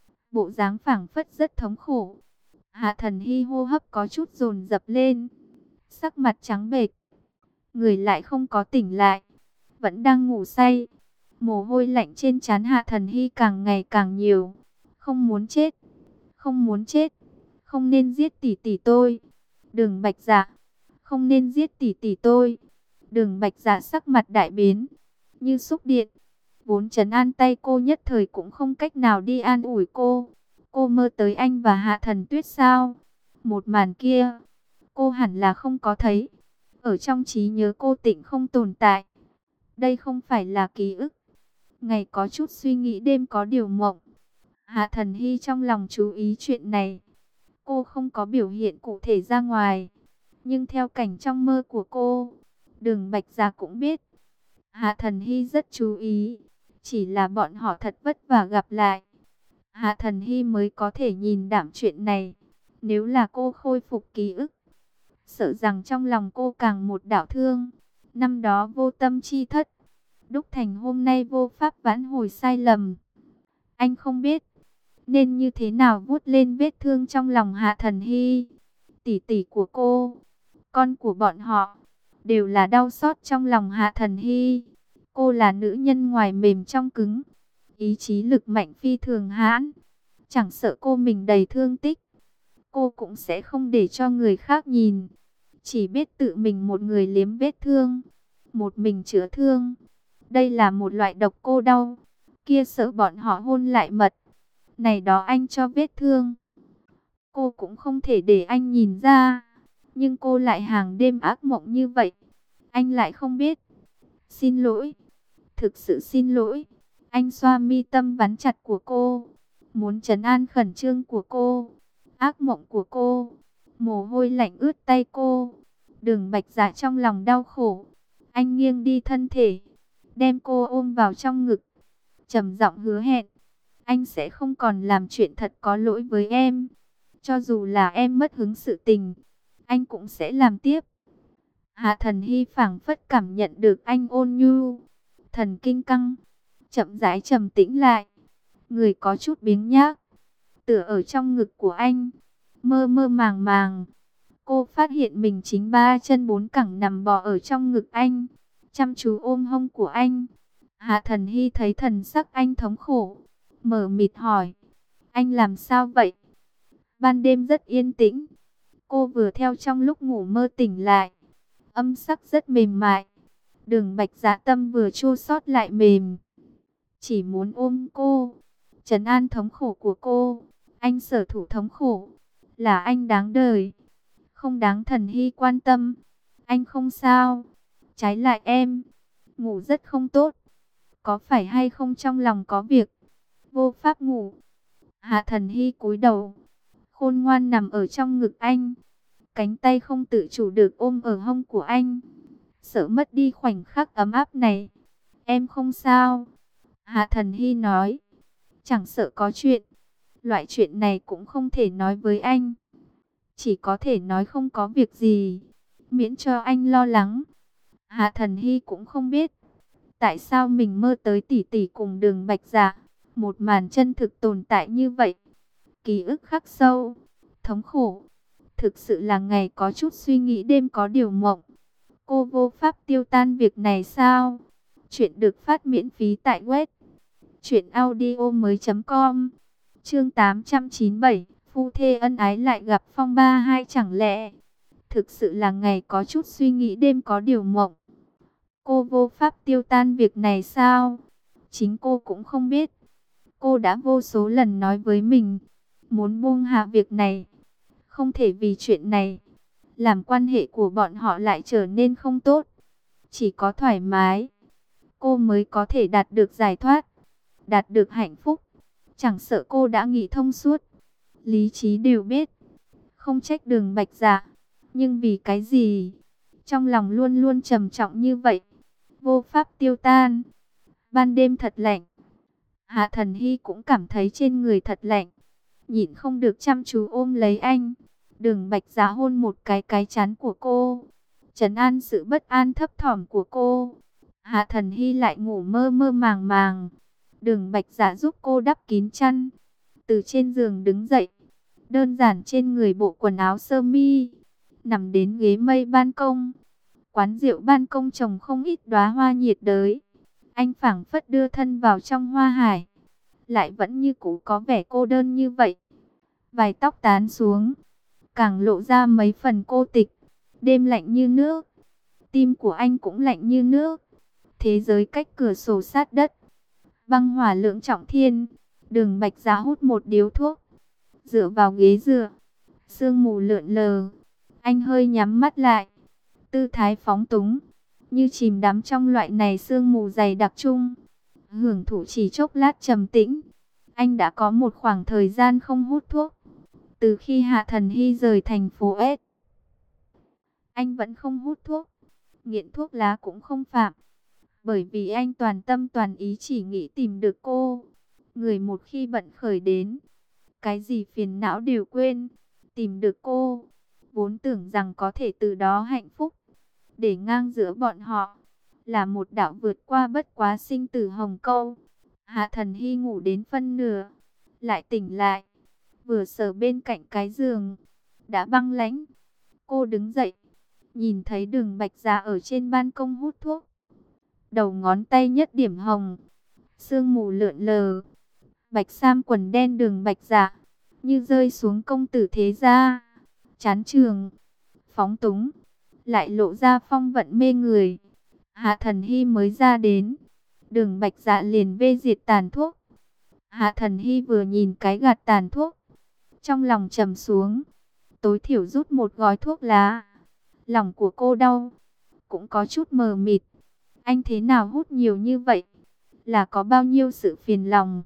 [SPEAKER 1] bộ dáng phảng phất rất thống khổ. Hạ Thần Hy hô hấp có chút dồn dập lên, sắc mặt trắng bệch, người lại không có tỉnh lại, vẫn đang ngủ say. Mồ hôi lạnh trên trán Hạ Thần Hy càng ngày càng nhiều. Không muốn chết, không muốn chết, không nên giết tỷ tỷ tôi. Đường Bạch Dạ, không nên giết tỷ tỷ tôi. Đường Bạch Dạ sắc mặt đại biến, như xúc điện. Vốn trấn an tay cô nhất thời cũng không cách nào đi an ủi cô. Cô mơ tới anh và Hạ Thần Tuyết sao? Một màn kia, cô hẳn là không có thấy. Ở trong trí nhớ cô tịnh không tồn tại. Đây không phải là ký ức. Ngày có chút suy nghĩ, đêm có điều mộng. Hạ Thần Hy trong lòng chú ý chuyện này. Cô không có biểu hiện cụ thể ra ngoài, nhưng theo cảnh trong mơ của cô, Đường Bạch Dạ cũng biết. Hạ Thần Hy rất chú ý. Chỉ là bọn họ thật vất vả gặp lại, Hạ Thần Hy mới có thể nhìn đảm chuyện này. Nếu là cô khôi phục ký ức, sợ rằng trong lòng cô càng một đạo thương. Năm đó vô tâm chi thất, đúc thành hôm nay vô pháp vãn hồi sai lầm. Anh không biết nên như thế nào vuốt lên vết thương trong lòng Hạ Thần Hy. Tỷ tỷ của cô, con của bọn họ, đều là đau xót trong lòng Hạ Thần Hy. Cô là nữ nhân ngoài mềm trong cứng, ý chí lực mạnh phi thường hãn. Chẳng sợ cô mình đầy thương tích, cô cũng sẽ không để cho người khác nhìn. Chỉ biết tự mình một người liếm vết thương, một mình chữa thương. Đây là một loại độc cô đau. Kia sợ bọn họ hôn lại mật, này đó anh cho vết thương, cô cũng không thể để anh nhìn ra. Nhưng cô lại hàng đêm ác mộng như vậy, anh lại không biết. Xin lỗi, thực sự xin lỗi. Anh xoa mi tâm vắn chặt của cô, muốn trấn an khẩn trương của cô, ác mộng của cô. Mồ hôi lạnh ướt tay cô. Đường Bạch Dạ trong lòng đau khổ. Anh nghiêng đi thân thể, đem cô ôm vào trong ngực, trầm giọng hứa hẹn, anh sẽ không còn làm chuyện thật có lỗi với em. Cho dù là em mất hứng sự tình, anh cũng sẽ làm tiếp. Hạ Thần Hy phảng phất cảm nhận được anh ôn nhu, thần kinh căng, chậm rãi trầm tĩnh lại. Người có chút biếng nhác, tựa ở trong ngực của anh, mơ mơ màng màng. Cô phát hiện mình chính ba chân bốn cẳng nằm bò ở trong ngực anh, chăm chú ôm hông của anh. Hạ Thần Hy thấy thần sắc anh thống khổ, mờ mịt hỏi, anh làm sao vậy? Ban đêm rất yên tĩnh, cô vừa theo trong lúc ngủ mơ tỉnh lại, âm sắc rất mềm mại. Đường Bạch Dạ tâm vừa chua xót lại mềm, chỉ muốn ôm cô, trấn an thống khổ của cô. Anh sở thủ thống khổ, là anh đáng đời, không đáng Thần Hy quan tâm. Anh không sao, trái lại em ngủ rất không tốt. Có phải hay không trong lòng có việc, vô pháp ngủ? Hạ Thần Hy cúi đầu, khôn ngoan nằm ở trong ngực anh, cánh tay không tự chủ được ôm ở hông của anh, sợ mất đi khoảnh khắc ấm áp này. Em không sao, Hạ Thần Hy nói, chẳng sợ có chuyện, loại chuyện này cũng không thể nói với anh, chỉ có thể nói không có việc gì, miễn cho anh lo lắng. Hạ Thần Hy cũng không biết, Tại sao mình mơ tới tỷ tỷ cùng Đường Bạch Dạ? Một màn chân thực tồn tại như vậy. Ký ức khắc sâu, thống khổ. Thực sự là ngày có chút suy nghĩ đêm có điều mộng. Cô vô pháp tiêu tan việc này sao? Chuyện được phát miễn phí tại web truyệnaudiomoi.com. Chương 897, phu thê ân ái lại gặp phong ba hai, chẳng lẽ thực sự là ngày có chút suy nghĩ đêm có điều mộng. Cô vô pháp tiêu tan việc này sao? Chính cô cũng không biết. Cô đã vô số lần nói với mình, muốn buông hạ việc này. Không thể vì chuyện này, làm quan hệ của bọn họ lại trở nên không tốt. Chỉ có thoải mái, cô mới có thể đạt được giải thoát, đạt được hạnh phúc. Chẳng sợ cô đã nghĩ thông suốt, lý trí đều biết. Không trách Đường Bạch Dạ, nhưng vì cái gì? Trong lòng luôn luôn trầm trọng như vậy, vô pháp tiêu tan. Ban đêm thật lạnh. Hạ Thần Hy cũng cảm thấy trên người thật lạnh, nhịn không được chăm chú ôm lấy anh. Đường Bạch Dạ hôn một cái trán của cô, trấn an sự bất an thấp thỏm của cô. Hạ Thần Hy lại ngủ mơ mơ màng màng. Đường Bạch Dạ giúp cô đắp kín chăn, từ trên giường đứng dậy, đơn giản trên người bộ quần áo sơ mi, nằm đến ghế mây ban công. Quán rượu ban công trồng không ít đóa hoa nhiệt đới. Anh phảng phất đưa thân vào trong hoa hải, lại vẫn như cũ có vẻ cô đơn như vậy. Vài tóc tán xuống, càng lộ ra mấy phần cô tịch. Đêm lạnh như nước, tim của anh cũng lạnh như nước. Thế giới cách cửa sổ sát đất, băng hỏa lượng trọng thiên. Đường Bạch Dạ hút một điếu thuốc, dựa vào ghế dựa, sương mù lượn lờ. Anh hơi nhắm mắt lại, tư thái phóng túng, như chìm đắm trong loại này sương mù dày đặc chung. Hưởng thụ chỉ chốc lát trầm tĩnh. Anh đã có một khoảng thời gian không hút thuốc. Từ khi Hạ Thần Hy rời thành phố S, anh vẫn không hút thuốc. Nghiện thuốc lá cũng không phạm. Bởi vì anh toàn tâm toàn ý chỉ nghĩ tìm được cô. Người một khi bận khởi đến, cái gì phiền não đều quên. Tìm được cô, vốn tưởng rằng có thể từ đó hạnh phúc. Để ngang giữa bọn họ là một đạo vượt qua bất quá sinh tử hồng câu. Hạ Thần Hy ngủ đến phân nửa, lại tỉnh lại. Vừa sờ bên cạnh cái giường, đã băng lãnh. Cô đứng dậy, nhìn thấy Đường Bạch Dạ ở trên ban công hút thuốc. Đầu ngón tay nhất điểm hồng, sương mù lượn lờ. Bạch sam quần đen Đường Bạch Dạ, như rơi xuống công tử thế gia. Chán trường, phóng túng, lại lộ ra phong vận mê người. Hạ Thần Hy mới ra đến, Đường Bạch Dạ liền vê diệt tàn thuốc. Hạ Thần Hy vừa nhìn cái gạt tàn thuốc, trong lòng trầm xuống. Tối thiểu rút một gói thuốc lá. Lòng của cô đau, cũng có chút mờ mịt. Anh thế nào hút nhiều như vậy? Là có bao nhiêu sự phiền lòng?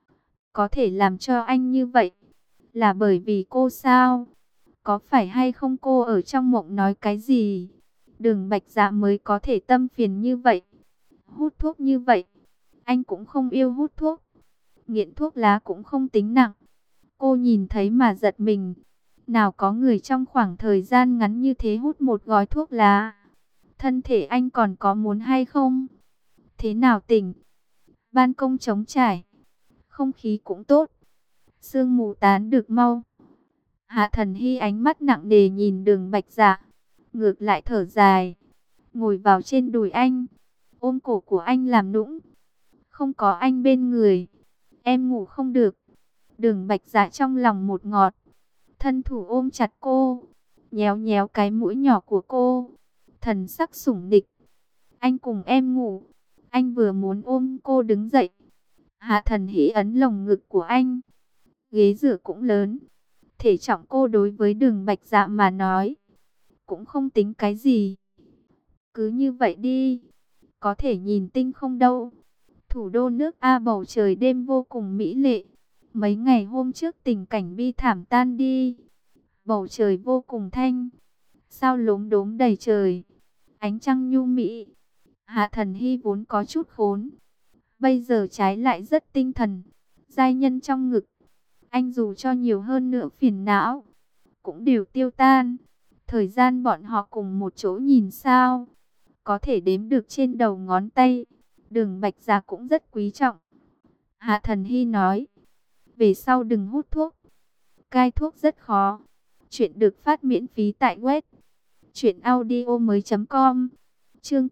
[SPEAKER 1] Có thể làm cho anh như vậy, là bởi vì cô sao? Có phải hay không cô ở trong mộng nói cái gì? Đường Bạch Dạ mới có thể tâm phiền như vậy, hút thuốc như vậy. Anh cũng không yêu hút thuốc, nghiện thuốc lá cũng không tính nặng. Cô nhìn thấy mà giật mình. Nào có người trong khoảng thời gian ngắn như thế hút một gói thuốc lá. Thân thể anh còn có muốn hay không? Thế nào tỉnh? Ban công trống trải, không khí cũng tốt, sương mù tán được mau. Hạ Thần Hy ánh mắt nặng nề nhìn Đường Bạch Dạ, ngược lại thở dài, ngồi vào trên đùi anh, ôm cổ của anh làm nũng. Không có anh bên người, em ngủ không được. Đường Bạch Dạ trong lòng một ngọt, thân thủ ôm chặt cô, nhéo nhéo cái mũi nhỏ của cô, thần sắc sủng nịch. Anh cùng em ngủ. Anh vừa muốn ôm cô đứng dậy, Hạ Thần Hy ấn lồng ngực của anh. Ghế rửa cũng lớn, thể trọng cô đối với Đường Bạch Dạ mà nói cũng không tính cái gì. Cứ như vậy đi, có thể nhìn tinh không đâu. Thủ đô nước A bầu trời đêm vô cùng mỹ lệ. Mấy ngày hôm trước tình cảnh bi thảm tan đi, bầu trời vô cùng thanh, sao lốm đốm đầy trời, ánh trăng nhu mỹ. Hạ Thần Hy vốn có chút khốn, bây giờ trái lại rất tinh thần. Giai nhân trong ngực, anh dù cho nhiều hơn nữa phiền não, cũng đều tiêu tan. Thời gian bọn họ cùng một chỗ nhìn sao, có thể đếm được trên đầu ngón tay. Đường Bạch Dạ cũng rất quý trọng. Hạ Thần Hy nói, về sau đừng hút thuốc. Cai thuốc rất khó. Chuyện được phát miễn phí tại web truyệnaudiomoi.com. Chương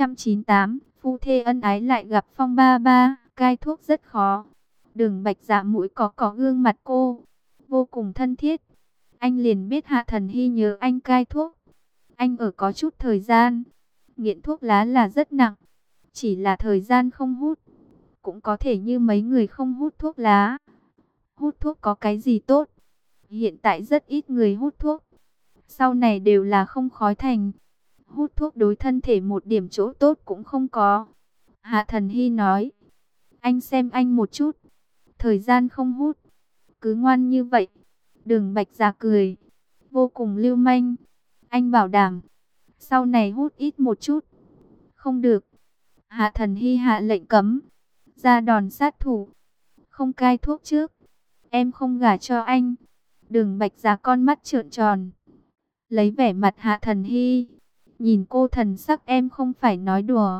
[SPEAKER 1] 898, phu thê ân ái lại gặp phong ba ba. Cai thuốc rất khó. Đường Bạch Dạ mũi có gương mặt cô, vô cùng thân thiết. Anh liền biết Hạ Thần Hy nhớ anh cai thuốc. Anh ở có chút thời gian, nghiện thuốc lá là rất nặng. Chỉ là thời gian không hút, cũng có thể như mấy người không hút thuốc lá. Hút thuốc có cái gì tốt? Hiện tại rất ít người hút thuốc. Sau này đều là không khói thành. Hút thuốc đối thân thể một điểm chỗ tốt cũng không có. Hạ Thần Hy nói, anh xem anh một chút. Thời gian không hút, cứ ngoan như vậy. Đường Bạch Dạ cười, vô cùng lưu manh. Anh bảo đảm, sau này hút ít một chút. Không được. Hạ Thần Hy hạ lệnh cấm, ra đòn sát thủ. Không cai thuốc trước, em không gả cho anh. Đường Bạch Dạ con mắt trợn tròn, lấy vẻ mặt Hạ Thần Hy. Nhìn cô thần sắc, em không phải nói đùa.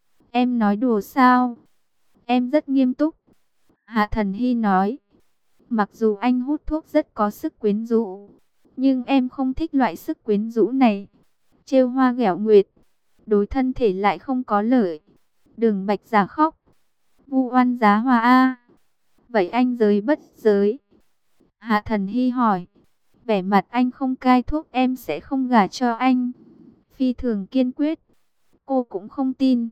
[SPEAKER 1] Em nói đùa sao? Em rất nghiêm túc. Hạ Thần Hy nói, mặc dù anh hút thuốc rất có sức quyến rũ, nhưng em không thích loại sức quyến rũ này. Trêu hoa ghẹo nguyệt, đối thân thể lại không có lợi. Đường Bạch Dạ khóc, vu oan giá hòa a. Vậy anh giới bất giới? Hạ Thần Hy hỏi. Vẻ mặt anh không cai thuốc em sẽ không gả cho anh. Phi thường kiên quyết. Cô cũng không tin.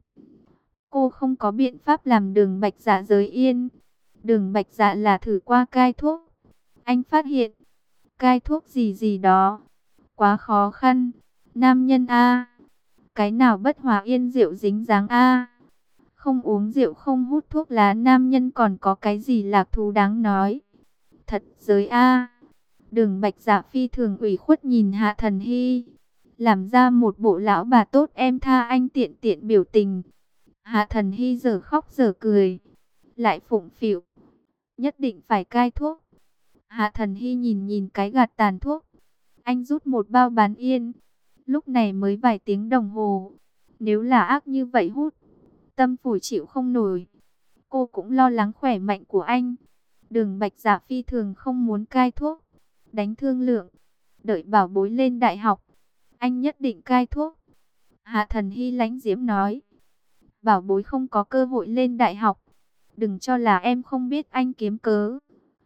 [SPEAKER 1] Cô không có biện pháp làm Đường Bạch Dạ giới yên. Đường Bạch Dạ là thử qua cai thuốc. Anh phát hiện, cai thuốc gì gì đó quá khó khăn. Nam nhân a, cái nào bất hòa yên rượu dính dáng a. Không uống rượu không hút thuốc lá nam nhân còn có cái gì lạc thú đáng nói. Thật giới a. Đường Bạch Dạ phi thường ủy khuất nhìn Hạ Thần Hy, làm ra một bộ lão bà tốt em tha anh tiện tiện biểu tình. Hạ Thần Hy giờ khóc giờ cười, lại phụng phịu, nhất định phải cai thuốc. Hạ Thần Hy nhìn nhìn cái gạt tàn thuốc, anh rút một bao bán yên. Lúc này mới vài tiếng đồng hồ, nếu là ác như vậy hút, tâm phổi chịu không nổi. Cô cũng lo lắng khỏe mạnh của anh. Đường Bạch Dạ phi thường không muốn cai thuốc, đánh thương lượng, đợi bảo bối lên đại học, anh nhất định cai thuốc. Hạ Thần Hy lãnh diễm nói, bảo bối không có cơ hội lên đại học, đừng cho là em không biết anh kiếm cớ.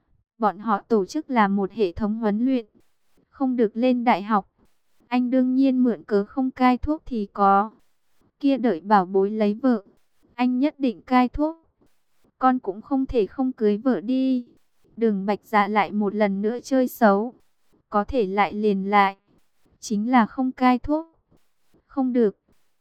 [SPEAKER 1] Bọn họ tổ chức là một hệ thống huấn luyện, không được lên đại học. Anh đương nhiên mượn cớ không cai thuốc thì có. Kia đợi bảo bối lấy vợ, anh nhất định cai thuốc. Con cũng không thể không cưới vợ đi. Đường Bạch Dạ lại một lần nữa chơi xấu. Có thể lại liền lại, chính là không cai thuốc. Không được.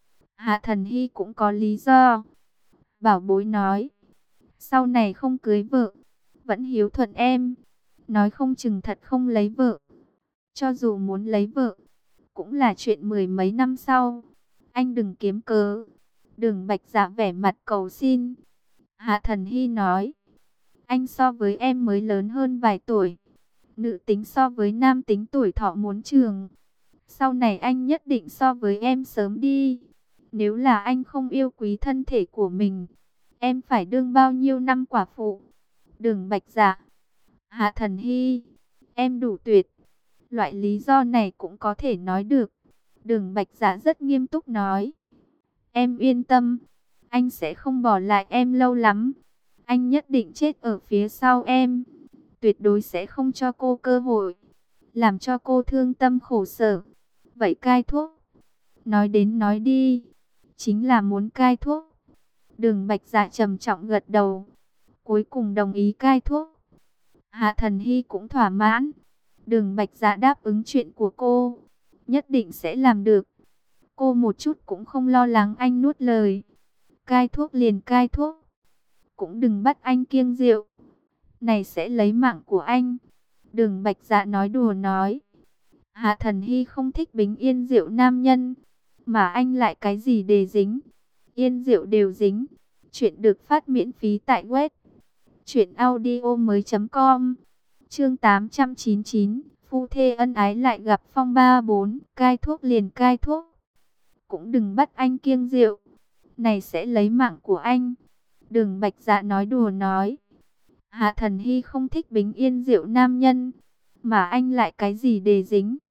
[SPEAKER 1] Hạ Thần Hy cũng có lý do. Bảo bối nói, sau này không cưới vợ, vẫn hiếu thuận em. Nói không chừng thật không lấy vợ. Cho dù muốn lấy vợ, cũng là chuyện mười mấy năm sau. Anh đừng kiếm cớ. Đường Bạch Dạ vẻ mặt cầu xin. Hạ Thần Hy nói, anh so với em mới lớn hơn vài tuổi. Nữ tính so với nam tính tuổi thọ muốn trường. Sau này anh nhất định so với em sớm đi. Nếu là anh không yêu quý thân thể của mình, em phải đương bao nhiêu năm quả phụ. Đường Bạch Dạ, Hạ Thần Hy, em đủ tuyệt. Loại lý do này cũng có thể nói được. Đường Bạch Dạ rất nghiêm túc nói, em yên tâm, anh sẽ không bỏ lại em lâu lắm. Anh nhất định chết ở phía sau em. Tuyệt đối sẽ không cho cô cơ hội, làm cho cô thương tâm khổ sở. Vậy cai thuốc? Nói đến nói đi, chính là muốn cai thuốc. Đường Bạch Dạ trầm trọng gật đầu, cuối cùng đồng ý cai thuốc. Hạ Thần Hy cũng thỏa mãn. Đường Bạch Dạ đáp ứng chuyện của cô, nhất định sẽ làm được. Cô một chút cũng không lo lắng anh nuốt lời. Cai thuốc liền cai thuốc, cũng đừng bắt anh kiêng rượu, này sẽ lấy mạng của anh. Đường Bạch Dạ nói đùa nói. Hạ Thần Hy không thích bính yên rượu nam nhân, mà anh lại cái gì để dính, yên rượu đều dính. Chuyện được phát miễn phí tại web truyệnaudiomoi.com. Chương 899, phu thê ân ái lại gặp phong ba bốn. Cai thuốc liền cai thuốc, cũng đừng bắt anh kiêng rượu, này sẽ lấy mạng của anh. Đường Bạch Dạ nói đùa nói. Hạ Thần Hy không thích Bính Yên Diệu nam nhân, mà anh lại cái gì để dính.